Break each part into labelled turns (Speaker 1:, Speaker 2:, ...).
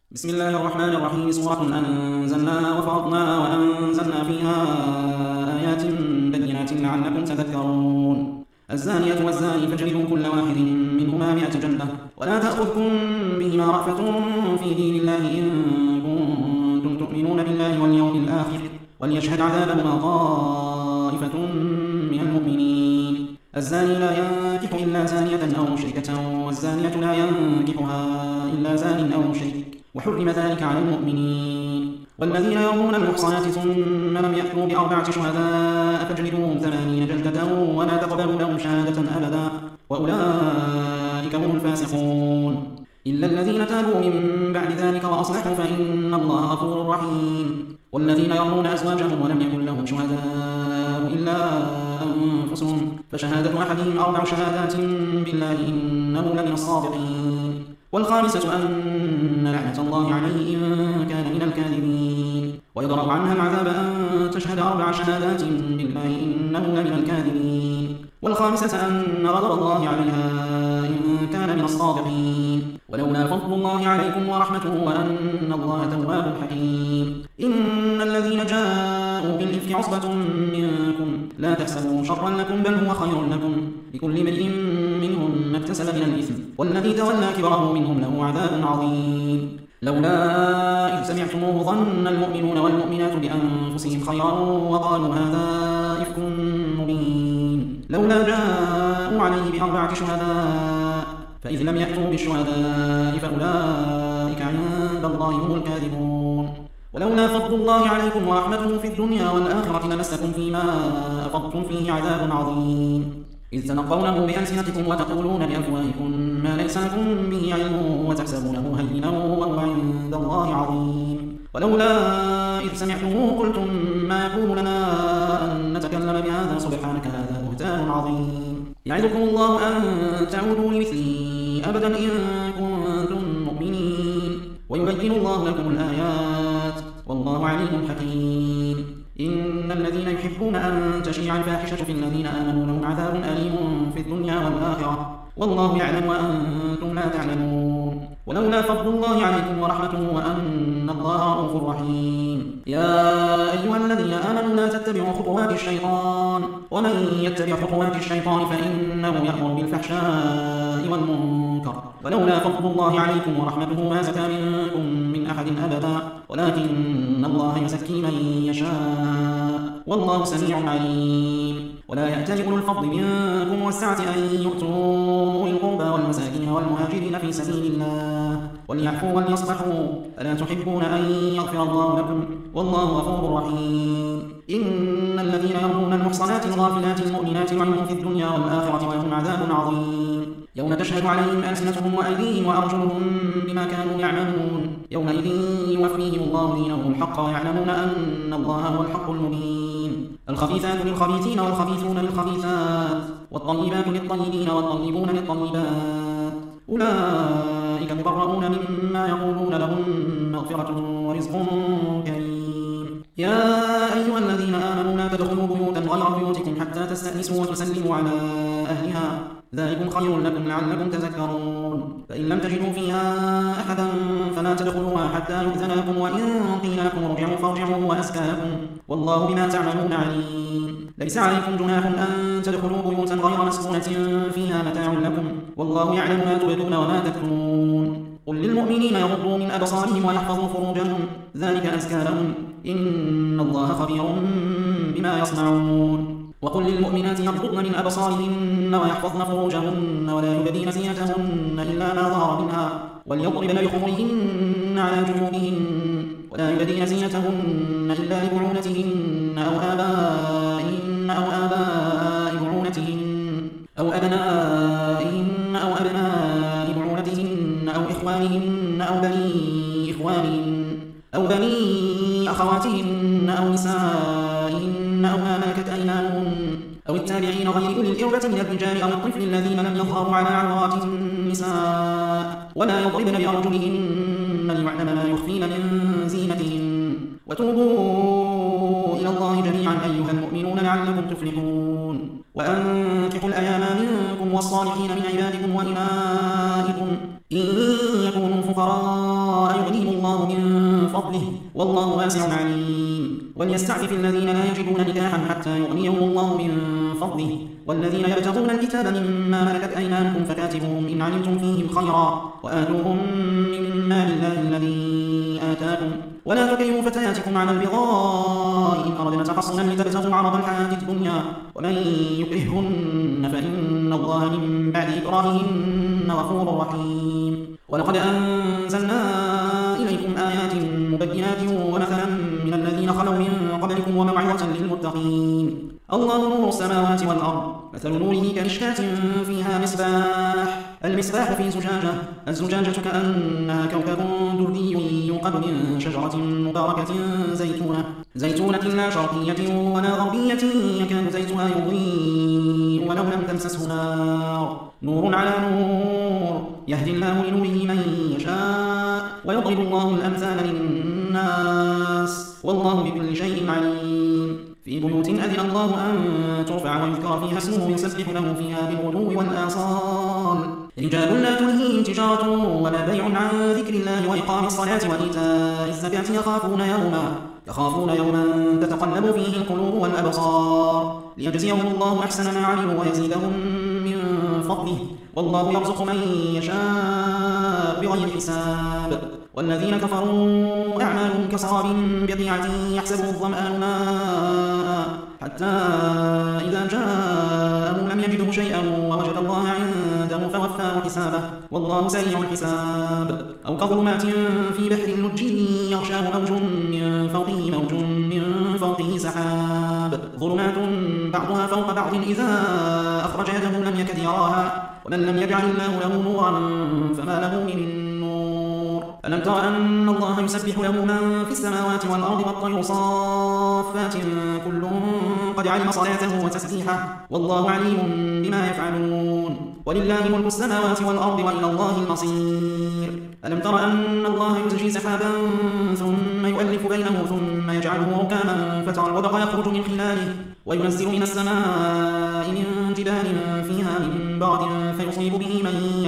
Speaker 1: بسم الله الرحمن الرحيم. سورة أنزلناها وفرضناها وأنزلنا فيها آيات بينات لعلكم تذكرون. الزانية والزاني فاجلدوا كل واحد منهما 100 جلدة ولا تأخذكم بهما رأفة في دين الله إن كنتم تؤمنون بالله واليوم الآخر وليشهد عذابهما طائفة من المؤمنين. الزاني لا ينكح إلا زانية أو مشركة والزانية لا ينكحها إلا زان أو مشرك وحرم ذلك على المؤمنين. والذين يرمون المحصنات ثم لم يأتوا ب4 شهداء فاجلدوهم 80 جلدة ولا تقبلوا لهم شهادة أبدا وأولئك هم الفاسقون. إلا الذين تابوا من بعد ذلك وأصلحوا فإن الله غفور رحيم. والذين يرمون أزواجهم ولم يكن لهم شهداء إلا أنفسهم فشهادة أحدهم 4 شهادات بالله إنه لمن الصادقين. والخامسة أن لعنة الله عليه إن كان من الكاذبين. ويضرب عنها العذاب أن تشهد 4 شهادات بالله إنه لمن الكاذبين. والخامسة أن غضب الله عليها إن كان من الصادقين. ولولا فضل الله عليكم ورحمته وأن الله تواب حكيم. إن الذين جاءوا بالإفك عصبة منكم لا تحسبوا شرا لكم بل هو خير لكم لكل امرئ منهم ما اكتسب من الإثم والذي تولى كبره منهم له عذاب عظيم. لولا إذ سمعتموه ظن المؤمنون والمؤمنات بأنفسهم خيرا وقالوا هذا إفك مبين. لولا جاءوا عليه ب4 شهداء فإذ لم يأتوا بالشهداء فأولئك عند الله هم الكاذبون. ولولا فضل الله عليكم ورحمته في الدنيا والآخرة لمسكم فيما أفضتم فيه عذاب عظيم إذ تلقونه بألسنتكم وتقولون بأفواهكم ما ليس لكم به علم وتحسبونه هينا وهو عند الله عظيم. ولولا إذ سمعتموه قلتم ما يكون لنا أن نتكلم بهذا سبحانك هذا بهتان عظيم. يعظكم الله أن تعودوا لمثله أبدا إن كنتم مؤمنين ويبين الله لكم الآيات والله عليم حكيم. إن الذين يحبون أن تشيع الفاحشة في الذين آمنوا لهم عذاب أليم في الدنيا والآخرة والله يعلم وأنتم لا تعلمون. ولولا فضل الله عليكم ورحمته وأن الله رؤوف رحيم. يا أيها الذين آمنوا لا تتبعوا خطوات الشيطان ومن يتبع خطوات الشيطان فإنه يأمر بالفحشاء والمنكر. ولولا فضل الله عليكم ورحمته ما زكى منكم من أحد أبدا ولكن الله يزكي من يشاء والله سميع عليم. ولا يأتل أولو الفضل منكم والسعة أن يؤتوا أولي القربى والمساكين والمهاجرين في سبيل الله وليعفوا وليصفحوا ألا تحبون أن يغفر الله لكم والله غفور رحيم. إن الذين يرمون المحصنات الغافلات المؤمنات لعنوا في الدنيا والآخرة ولهم عذاب عظيم يوم تشهد عليهم ألسنتهم وأيديهم وأرجلهم بما كانوا يعملون يومئذ يوفيهم الله دينهم الحق ويعلمون أن الله هو الحق المبين. الخبيثات للخبيثين والخبيثون للخبيثات والطيبات للطيبين والطيبون للطيبات أولئك مبرؤون مما يقولون لهم مغفرة ورزق كريم. يا أيها الذين آمنوا لا تدخلوا بيوتا غير بيوتكم حتى تستأنسوا وتسلموا على أهلها ذلكم خير لكم لعلكم تذكرون. فإن لم تجدوا فيها أحدا فلا تدخلوها حتى يؤذن لكم وإن قيل لكم ارجعوا فارجعوا وأزكى لكم والله بما تعملون عليم. ليس عليكم جناح أن تدخلوا بيوتا غير مسكونة فيها متاع لكم والله يعلم ما تبدون وما تكتمون. قل للمؤمنين يغضوا من أبصارهم ويحفظوا فروجهم ذلك أزكى لهم إن الله خبير بما يصنعون. وقل للمؤمنات يغضضن من أبصارهن ويحفظن فروجهن ولا يبدين زينتهن إلا ما ظهر منها وليضربن بخمرهن على جيوبهن ولا يبدين زينتهن إلا لبعولتهن أو آبائهن أو آباء بعولتهن أو أبنائهن أو أبناء بعولتهن أو إخوانهن أو بني إخوانهن أو بني أخواتهن أو نسائهن أو ما ملكت أيمانهن أو التابعين غير أولي الإربة من الرجال أو الطفل الذين لم يظهروا على عورات النساء ولا يضربن بأرجلهن ليعلم ما يخفين من زينتهن. وتوبوا إلى الله جميعا أيها المؤمنون لعلكم تفلحون. وأنكحوا الأيام منكم والصالحين من عبادكم وإمائكم إن يكونوا فقراء يغنيهم الله من فضله والله واسع عليم وليستعفف الذين لا يجدون نكاحا حتى يغنيهم الله من فضله والذين يبتغون الكتاب مما ملكت أيمانكم فكاتبوهم إن علمتم فيهم خيرا وآتوهم من مال الله الذي آتاكم ولا تكرهوا فتياتكم على البغاء إن أردنا تحصنا لتبتغوا عرض الحياة الدنيا ومن يكرههن فإن الله من بعد إكراههن غفور رحيم ولقد أنزلنا إليكم آيات مبينات ومثلا من الذين خلوا من قبلكم وموعظة للمتقين الله نور السماوات والأرض مثل نوره كمشكاة فيها مصباح المصباح في زجاجة الزجاجة كأنها كوكب دردي يوقد من شجرة مباركة زيتونة لا شرقية ولا غربية يكاد زيتها يضيء ولو لم تمسسه نور على نور يهدي الله لنوره من يشاء ويضرب الله الأمثال للناس والله بكل شيء عليم في بيوت أذن الله أن ترفع ويذكر فيها اسمه يسبح له فيها بالغدو والآصال رجال لا تلهيهم تجارة ولا بيع عن ذكر الله وإقام الصلاة وإيتاء الزكاة يخافون يوما تتقلب فيه القلوب والأبصار ليجزيهم الله أحسن ما عملوا ويزيدهم من فضله والله يرزق من يشاء بغير حساب والذين كفروا أعمالهم كسراب بقيعة يحسبه الظمآن ماء حتى إذا جاءه لم يجده شيئا ووجد الله عنده فوفاه حسابه والله سريع الحساب أو كظلمات في بحر اللج يغشاه موج من فوقه سحاب ظلمات بعضها فوق بعض إذا أخرج يده لم يكد يراها ومن لم يجعل الله له نورا فما له من نور ألم تر أن الله يسبح له من في السماوات والأرض والطير صافات كل قد علم صلاته وتسبيحه والله عليم بما يفعلون ولله ملك السماوات والأرض وإلى الله المصير ألم تر أن الله يزجي سحابا ثم يؤلف بينه ثم يجعله ركاما فترى الودق يخرج من خلاله وينزل من السماء من جبال فيها من برد فيصيب به من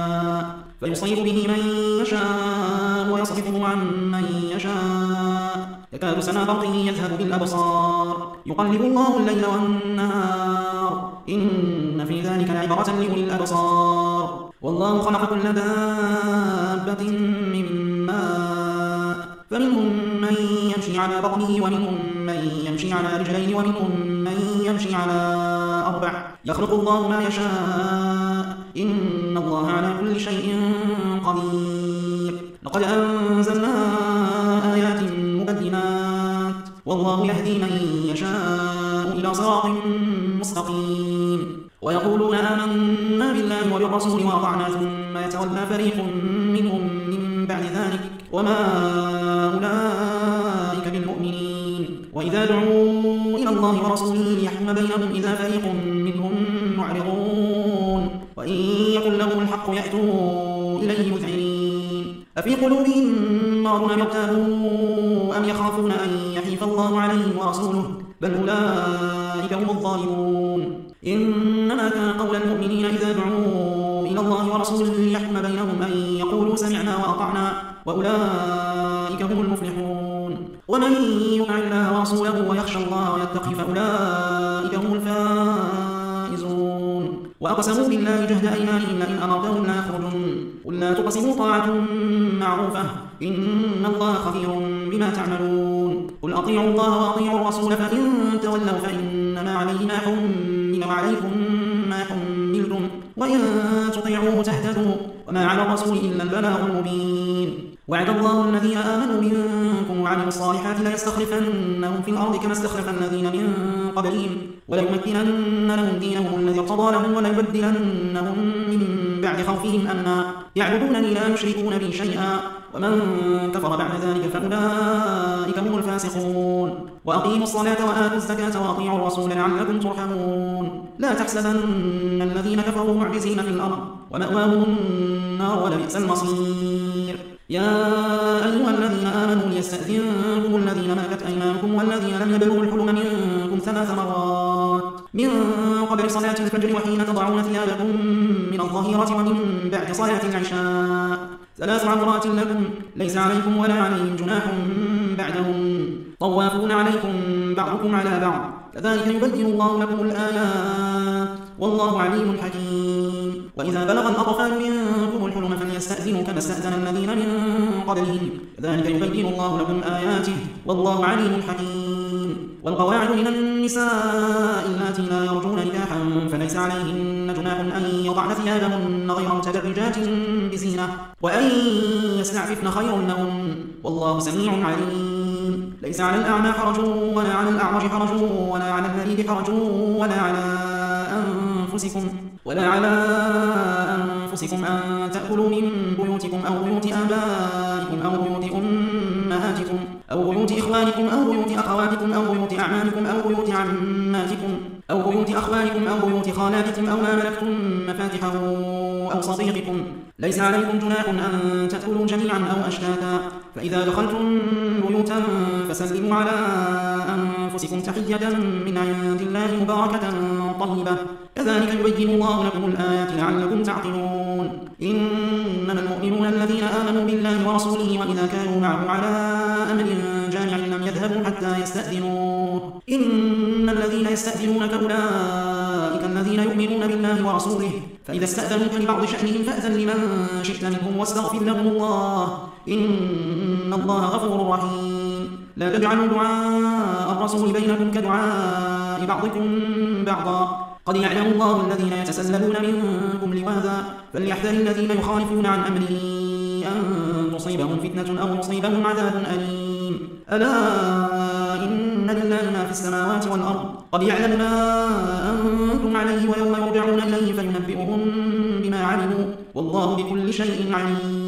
Speaker 1: يشاء ويصرفه عن من يشاء يكاد سنا برقه يذهب بالأبصار يقلب الله الليل والنهار إن في ذلك لعبرة لأولي الأبصار والله خلق كل دابة من ماء فمنهم من يمشي على بطنه ومنهم من يمشي على رجلين ومنهم من يمشي على أربع يخلق الله ما يشاء إن الله على كل شيء قدير لقد أنزلنا آيات مبينات والله يهدي من يشاء إلى صراط مستقيم ويقولون آمنا بالله وبالرسول وأطعنا ثم يتولى فريق منهم من بعد ذلك وما أولئك بالمؤمنين وإذا دعوا إلى الله ورسوله ليحكم بينهم إذا فريق منهم معرضون وإن يكن لهم الحق يأتوا إليه مذعنين أفي قلوبهم مرض أم ارتابوا أم يخافون أن يحيف الله عليهم ورسوله بل أولئك هم الظالمون إنما كان قول المؤمنين إذا دعوا إلى الله ورسوله ليحكم بينهم أن يقولوا سمعنا وأطعنا وأولئك هم المفلحون ومن يطع الله ورسوله ويخشى الله ويتقي فأولئك هم الفائزون وأقسموا بالله جهد أيمانهم لئن أمرتهم لا يخرجون قل لا تقسموا طاعة معروفة إن الله خبير بما تعملون قل أطيعوا الله وأطيعوا الرسول فإن تولوا فإنما عليه ما حمل وعليكم ما حملتم وإن تطيعوه تهتدوا وما على الرسول إلا البلاغ المبين وعد الله الذين آمنوا منكم وعملوا الصالحات ليستخلفنهم في الأرض كما استخلف الذين من قبلهم وليمكنن لهم دينهم الذي ارتضى لهم وليبدلنهم من بعد خوفهم أمنا يعبدونني لا يشركون بي شيئا ومن كفر بعد ذلك فأولئك هم الفاسقون وأقيموا الصلاة وآتوا الزكاة وأطيعوا الرسول لعلكم ترحمون لا تحسبن الذين كفروا معجزين في الأرض ومأواهم النار ولبئس المصير يا أيها الذين آمنوا ليستأذنكم الذين ملكت أيمانكم والذين لم يبلغوا الحلم منكم 3 مرات من قبل صلاة الفجر وحين تضعون ثيابكم من الظهيرة ومن بعد صلاة العشاء 3 عورات لكم ليس عليكم ولا عليهم جناح بعدهم طوافون عليكم بعضكم على بعض كذلك يبين الله لكم الآيات والله عليم حكيم وإذا بلغ الأطفال منكم الحلم فليستأذنوا كما استأذن الذين من قبلهم كذلك يبين الله لكم آياته والله عليم حكيم والقواعد من النساء اللاتي لا يرجون نكاحا فليس عليهن جناح أن يضعن ثيابهن غير متبرجات بزينة وأن يستعففن خير لهم والله سميع عليم ليس على الأعمى حرج ولا على الأعرج حرج ولا على المريض حرج ولا على أنفسكم أن تأكلوا من بيوتكم أو بيوت آبائكم أو بيوت أمهاتكم أو بيوت إخوانكم أو بيوت أخواتكم أو بيوت أعمامكم أو بيوت عماتكم أو بيوت أخوالكم أو بيوت خالاتكم أو ما ملكتم مفاتحه أو صديقكم ليس عليكم جناح أن تأكلوا جميعا أو أشتاتا فإذا دخلتم بيوتا فسلموا على أنفسكم تحية من عند الله مباركة طيبة كذلك يبين الله لكم الآيات لعلكم تعقلون إنما المؤمنون الذين آمنوا بالله ورسوله وإذا كانوا معه على أمر جامع لم يذهبوا حتى يستأذنوه إن الذين يستأذنونك أولئك الذين يؤمنون بالله ورسوله فإذا استأذنوك لبعض شأنهم فأذن لمن شئت منهم واستغفر لهم الله إن الله غفور رحيم لا تجعلوا دعاء الرسول بينكم كدعاء بعضكم بعضا قد يعلم الله الذين يتسللون منكم لواذا فليحذر الذين يخالفون عن أمره أن تصيبهم فتنة أو يصيبهم عذاب أليم ألا إن لله ما في السماوات والأرض قد يعلم ما أنتم عليه ويوم يرجعون إليه فينبئهم بما عملوا والله بكل شيء عليم